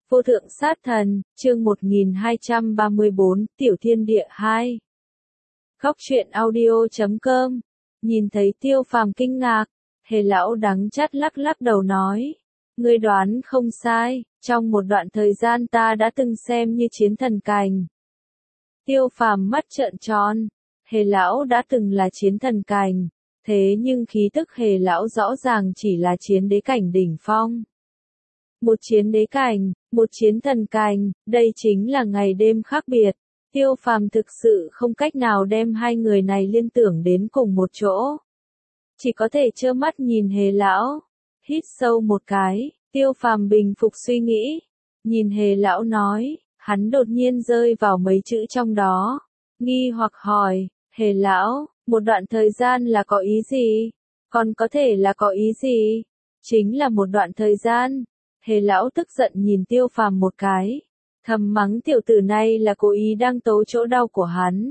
Vô thượng sát thần, chương 1234, Tiểu Thiên Địa 2. Góc truyện audio.com. Nhìn thấy Tiêu Phàm kinh ngạc, Hề lão đắng chát lắc lắc đầu nói. Ngươi đoán không sai, trong một đoạn thời gian ta đã từng xem như chiến thần cảnh. Tiêu Phàm mắt trợn tròn, Hề lão đã từng là chiến thần cảnh, thế nhưng khí tức Hề lão rõ ràng chỉ là chiến đế cảnh đỉnh phong. Một chiến đế cảnh, một chiến thần cảnh, đây chính là ngày đêm khác biệt. Tiêu Phàm thực sự không cách nào đem hai người này liên tưởng đến cùng một chỗ. Chỉ có thể trơ mắt nhìn Hề lão. Hít sâu một cái, Tiêu Phàm bình phục suy nghĩ. Nhìn Hề lão nói, hắn đột nhiên rơi vào mấy chữ trong đó. Nghi hoặc hỏi, Hề lão, một đoạn thời gian là có ý gì? Còn có thể là có ý gì? Chính là một đoạn thời gian. Hề lão tức giận nhìn Tiêu Phàm một cái, thầm mắng tiểu tử này là cố ý đang tấu chỗ đau của hắn.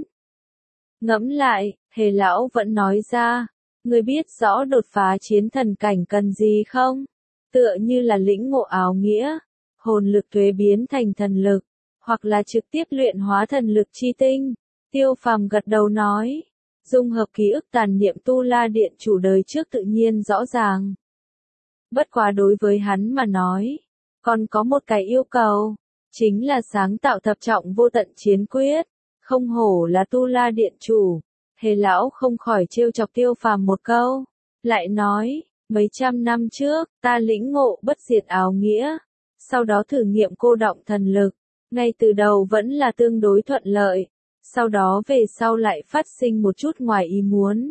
Ngẫm lại, Hề lão vẫn nói ra, ngươi biết rõ đột phá chiến thần cảnh cần gì không? Tựa như là lĩnh ngộ áo nghĩa, hồn lực thuế biến thành thần lực, hoặc là trực tiếp luyện hóa thần lực chi tinh. Tiêu Phàm gật đầu nói, dung hợp ký ức tàn niệm Tu La Điện chủ đời trước tự nhiên rõ ràng. Bất quá đối với hắn mà nói, còn có một cái yêu cầu, chính là sáng tạo thập trọng vô tận chiến quyết, không hổ là Tu La Điện chủ. Hề lão không khỏi trêu chọc Tiêu Phàm một câu, lại nói, mấy trăm năm trước, ta lĩnh ngộ bất diệt áo nghĩa, sau đó thử nghiệm cô đọng thần lực, ngay từ đầu vẫn là tương đối thuận lợi, sau đó về sau lại phát sinh một chút ngoài ý muốn.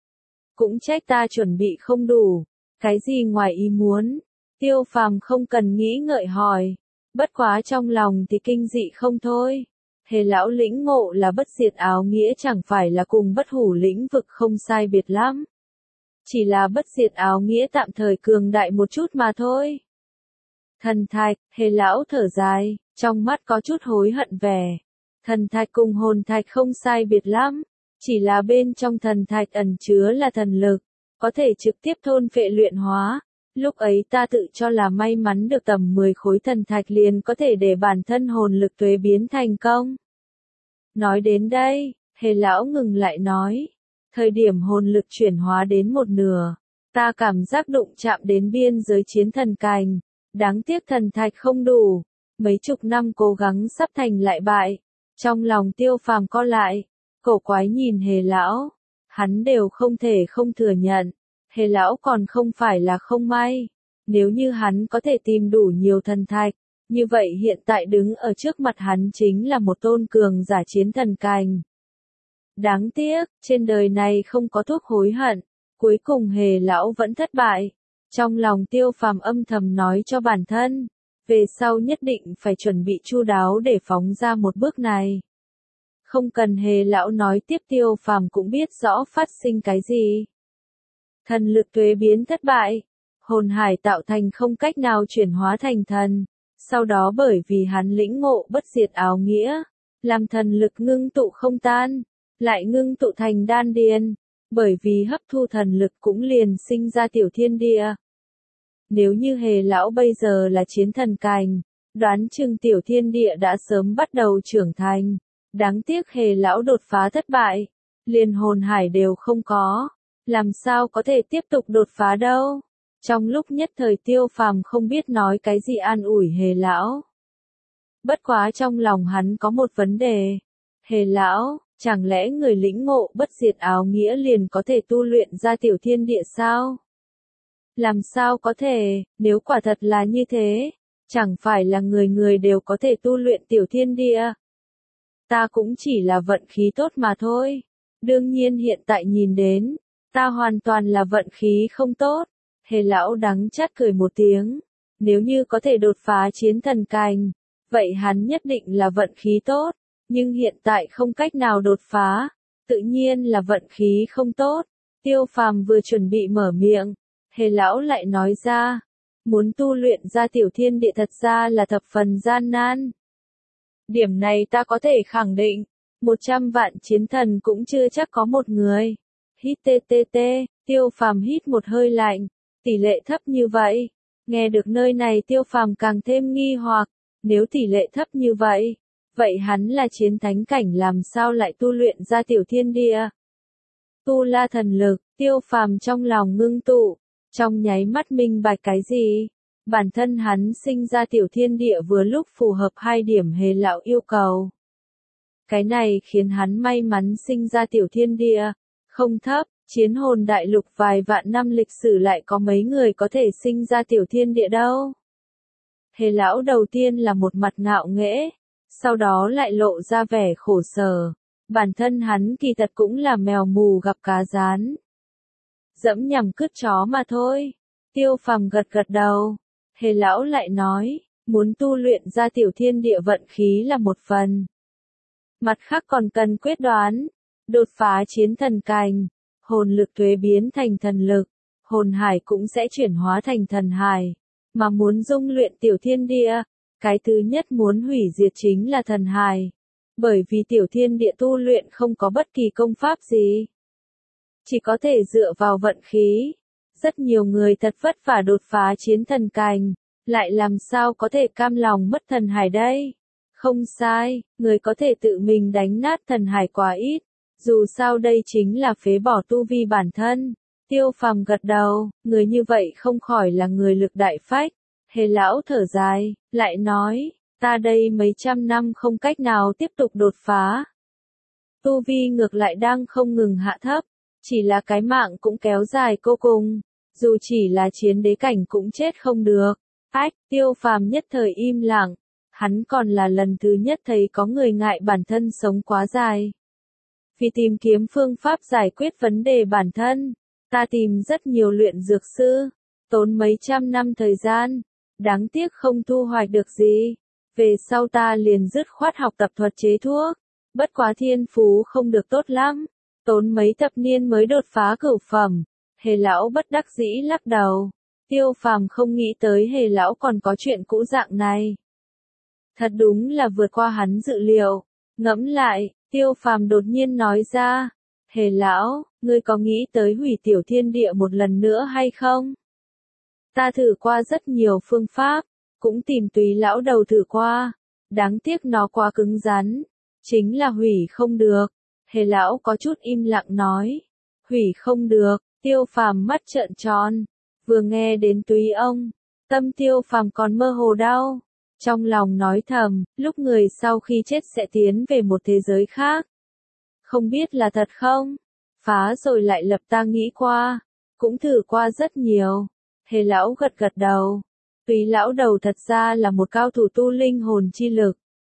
Cũng trách ta chuẩn bị không đủ. Cái gì ngoài ý muốn? Tiêu Phàm không cần nghĩ ngợi hỏi. Bất quá trong lòng thì kinh dị không thôi. Hề lão lĩnh ngộ là bất diệt áo nghĩa chẳng phải là cùng bất hủ lĩnh vực không sai biệt lắm. Chỉ là bất diệt áo nghĩa tạm thời cường đại một chút mà thôi. Thần thạch, Hề lão thở dài, trong mắt có chút hối hận vẻ. Thần thạch cùng hồn thạch không sai biệt lắm. Chỉ là bên trong thần thạch ẩn chứa là thần lực. Có thể trực tiếp thôn phệ luyện hóa. Lúc ấy ta tự cho là may mắn được tầm 10 khối thần thạch liền có thể để bản thân hồn lực tuế biến thành công. Nói đến đây, Hề lão ngừng lại nói. Thời điểm hồn lực chuyển hóa đến một nửa, ta cảm giác đụng chạm đến biên giới chiến thần cảnh. Đáng tiếc thần thạch không đủ. Mấy chục năm cố gắng sắp thành lại bại. Trong lòng Tiêu Phàm co lại. Cổ quái nhìn Hề lão. Hắn đều không thể không thừa nhận, Hề lão còn không phải là không may. Nếu như hắn có thể tìm đủ nhiều thần thạch, như vậy hiện tại đứng ở trước mặt hắn chính là một tôn cường giả chiến thần cảnh. Đáng tiếc, trên đời này không có thuốc hối hận, cuối cùng Hề lão vẫn thất bại. Trong lòng Tiêu Phàm âm thầm nói cho bản thân, về sau nhất định phải chuẩn bị chu đáo để phóng ra một bước này. Không cần Hề lão nói tiếp Tiêu Phàm cũng biết rõ phát sinh cái gì. Thần lực tuế biến thất bại, hồn hải tạo thành không cách nào chuyển hóa thành thần, sau đó bởi vì hắn lĩnh ngộ bất diệt áo nghĩa, làm thần lực ngưng tụ không tan, lại ngưng tụ thành đan điền, bởi vì hấp thu thần lực cũng liền sinh ra tiểu thiên địa. Nếu như Hề lão bây giờ là chiến thần cảnh, đoán chừng tiểu thiên địa đã sớm bắt đầu trưởng thành. Đáng tiếc Hề lão đột phá thất bại, liền hồn hải đều không có, làm sao có thể tiếp tục đột phá đâu. Trong lúc nhất thời Tiêu Phàm không biết nói cái gì an ủi Hề lão. Bất quá trong lòng hắn có một vấn đề. Hề lão, chẳng lẽ người lĩnh ngộ bất diệt áo nghĩa liền có thể tu luyện ra tiểu thiên địa sao? Làm sao có thể, nếu quả thật là như thế, chẳng phải là người người đều có thể tu luyện tiểu thiên địa? Ta cũng chỉ là vận khí tốt mà thôi. Đương nhiên hiện tại nhìn đến, ta hoàn toàn là vận khí không tốt. Hề lão đắng chát cười một tiếng. Nếu như có thể đột phá chiến thần cảnh, vậy hắn nhất định là vận khí tốt. Nhưng hiện tại không cách nào đột phá, tự nhiên là vận khí không tốt. Tiêu Phàm vừa chuẩn bị mở miệng, Hề lão lại nói ra, muốn tu luyện ra tiểu thiên địa thật ra là thập phần gian nan. Điểm này ta có thể khẳng định, 100 vạn chiến thần cũng chưa chắc có một người. Hít ttt, Tiêu Phàm hít một hơi lạnh, tỷ lệ thấp như vậy. Nghe được nơi này Tiêu Phàm càng thêm nghi hoặc, Nếu tỷ lệ thấp như vậy, vậy hắn là chiến thánh cảnh làm sao lại tu luyện ra tiểu thiên địa? Tu la thần lực, Tiêu Phàm trong lòng ngưng tụ, trong nháy mắt minh bạch cái gì? Bản thân hắn sinh ra tiểu thiên địa vừa lúc phù hợp 2 điểm Hề lão yêu cầu. Cái này khiến hắn may mắn sinh ra tiểu thiên địa, không thấp, chiến hồn đại lục vài vạn năm lịch sử lại có mấy người có thể sinh ra tiểu thiên địa đâu. Hề lão đầu tiên là một mặt ngạo nghễ, sau đó lại lộ ra vẻ khổ sở. Bản thân hắn kỳ thật cũng là mèo mù gặp cá rán. Dẫm nhằm cứt chó mà thôi. Tiêu Phàm gật gật đầu. Hề lão lại nói, muốn tu luyện ra tiểu thiên địa vận khí là một phần. Mặt khác còn cần quyết đoán, đột phá chiến thần cành, hồn lực thuế biến thành thần lực, hồn hải cũng sẽ chuyển hóa thành thần hải. Mà muốn dung luyện tiểu thiên địa, cái thứ nhất muốn hủy diệt chính là thần hải. Bởi vì tiểu thiên địa tu luyện không có bất kỳ công pháp gì. Chỉ có thể dựa vào vận khí. Rất nhiều người thật vất vả đột phá chiến thần cành, lại làm sao có thể cam lòng mất thần hải đây? Không sai, người có thể tự mình đánh nát thần hải quá ít. Dù sao đây chính là phế bỏ tu vi bản thân. Tiêu Phàm gật đầu, người như vậy không khỏi là người lực đại phách. Hề lão thở dài, lại nói, ta đây mấy trăm năm không cách nào tiếp tục đột phá. Tu vi ngược lại đang không ngừng hạ thấp, chỉ là cái mạng cũng kéo dài vô cùng, dù chỉ là chiến đế cảnh cũng chết không được. Ách, Tiêu Phàm nhất thời im lặng, hắn còn là lần thứ nhất thấy có người ngại bản thân sống quá dài. Vì tìm kiếm phương pháp giải quyết vấn đề bản thân, ta tìm rất nhiều luyện dược sư, tốn mấy trăm năm thời gian, đáng tiếc không thu hoạch được gì. Về sau ta liền dứt khoát học tập thuật chế thuốc, bất quá thiên phú không được tốt lắm, tốn mấy thập niên mới đột phá cửu phẩm. Hề lão bất đắc dĩ lắc đầu. Tiêu Phàm không nghĩ tới Hề lão còn có chuyện cũ dạng này. Thật đúng là vượt qua hắn dự liệu. Ngẫm lại, Tiêu Phàm đột nhiên nói ra, Hề lão, ngươi có nghĩ tới hủy tiểu thiên địa một lần nữa hay không? Ta thử qua rất nhiều phương pháp, cũng tìm Túy lão đầu thử qua, đáng tiếc nó quá cứng rắn, chính là hủy không được. Hề lão có chút im lặng nói, hủy không được. Tiêu Phàm mắt trợn tròn, vừa nghe đến Túy ông, tâm Tiêu Phàm còn mơ hồ đau, trong lòng nói thầm, lúc người sau khi chết sẽ tiến về một thế giới khác. Không biết là thật không? Phá rồi lại lập ta nghĩ qua, cũng thử qua rất nhiều. Hề lão gật gật đầu. Túy lão đầu thật ra là một cao thủ tu linh hồn chi lực.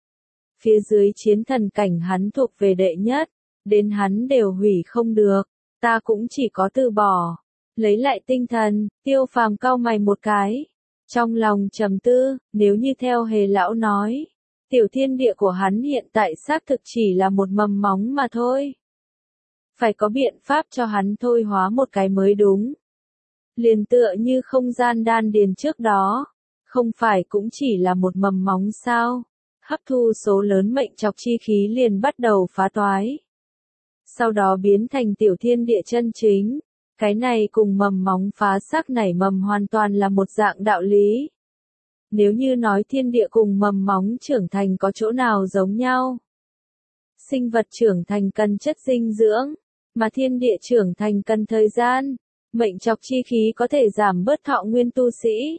Phía dưới chiến thần cảnh hắn thuộc về đệ nhất, đến hắn đều hủy không được, ta cũng chỉ có từ bỏ. Lấy lại tinh thần, Tiêu Phàm cau mày một cái. Trong lòng trầm tư, nếu như theo Hề lão nói, tiểu thiên địa của hắn hiện tại xác thực chỉ là một mầm móng mà thôi. Phải có biện pháp cho hắn thôi hóa một cái mới đúng. Liền tựa như không gian đan điền trước đó, không phải cũng chỉ là một mầm móng sao? Hấp thu số lớn mệnh chọc chi khí liền bắt đầu phá toái. Sau đó biến thành tiểu thiên địa chân chính. Cái này cùng mầm móng phá xác nảy mầm hoàn toàn là một dạng đạo lý. Nếu như nói thiên địa cùng mầm móng trưởng thành có chỗ nào giống nhau? Sinh vật trưởng thành cần chất dinh dưỡng, mà thiên địa trưởng thành cần thời gian. Mệnh chọc chi khí có thể giảm bớt thọ nguyên tu sĩ.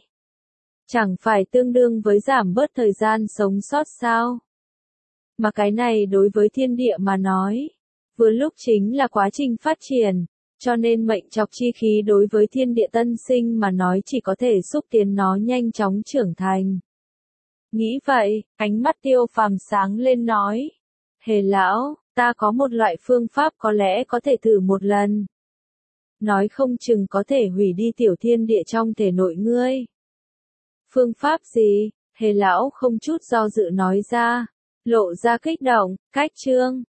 Chẳng phải tương đương với giảm bớt thời gian sống sót sao? Mà cái này đối với thiên địa mà nói, vừa lúc chính là quá trình phát triển, cho nên mệnh chọc chi khí đối với thiên địa tân sinh mà nói chỉ có thể xúc tiến nó nhanh chóng trưởng thành. Nghĩ vậy, ánh mắt Tiêu Phàm sáng lên nói, Hề lão, ta có một loại phương pháp có lẽ có thể thử một lần. Nói không chừng có thể hủy đi tiểu thiên địa trong thể nội ngươi. Phương pháp gì? Hề lão không chút do dự nói ra, lộ ra kích động, cách chương.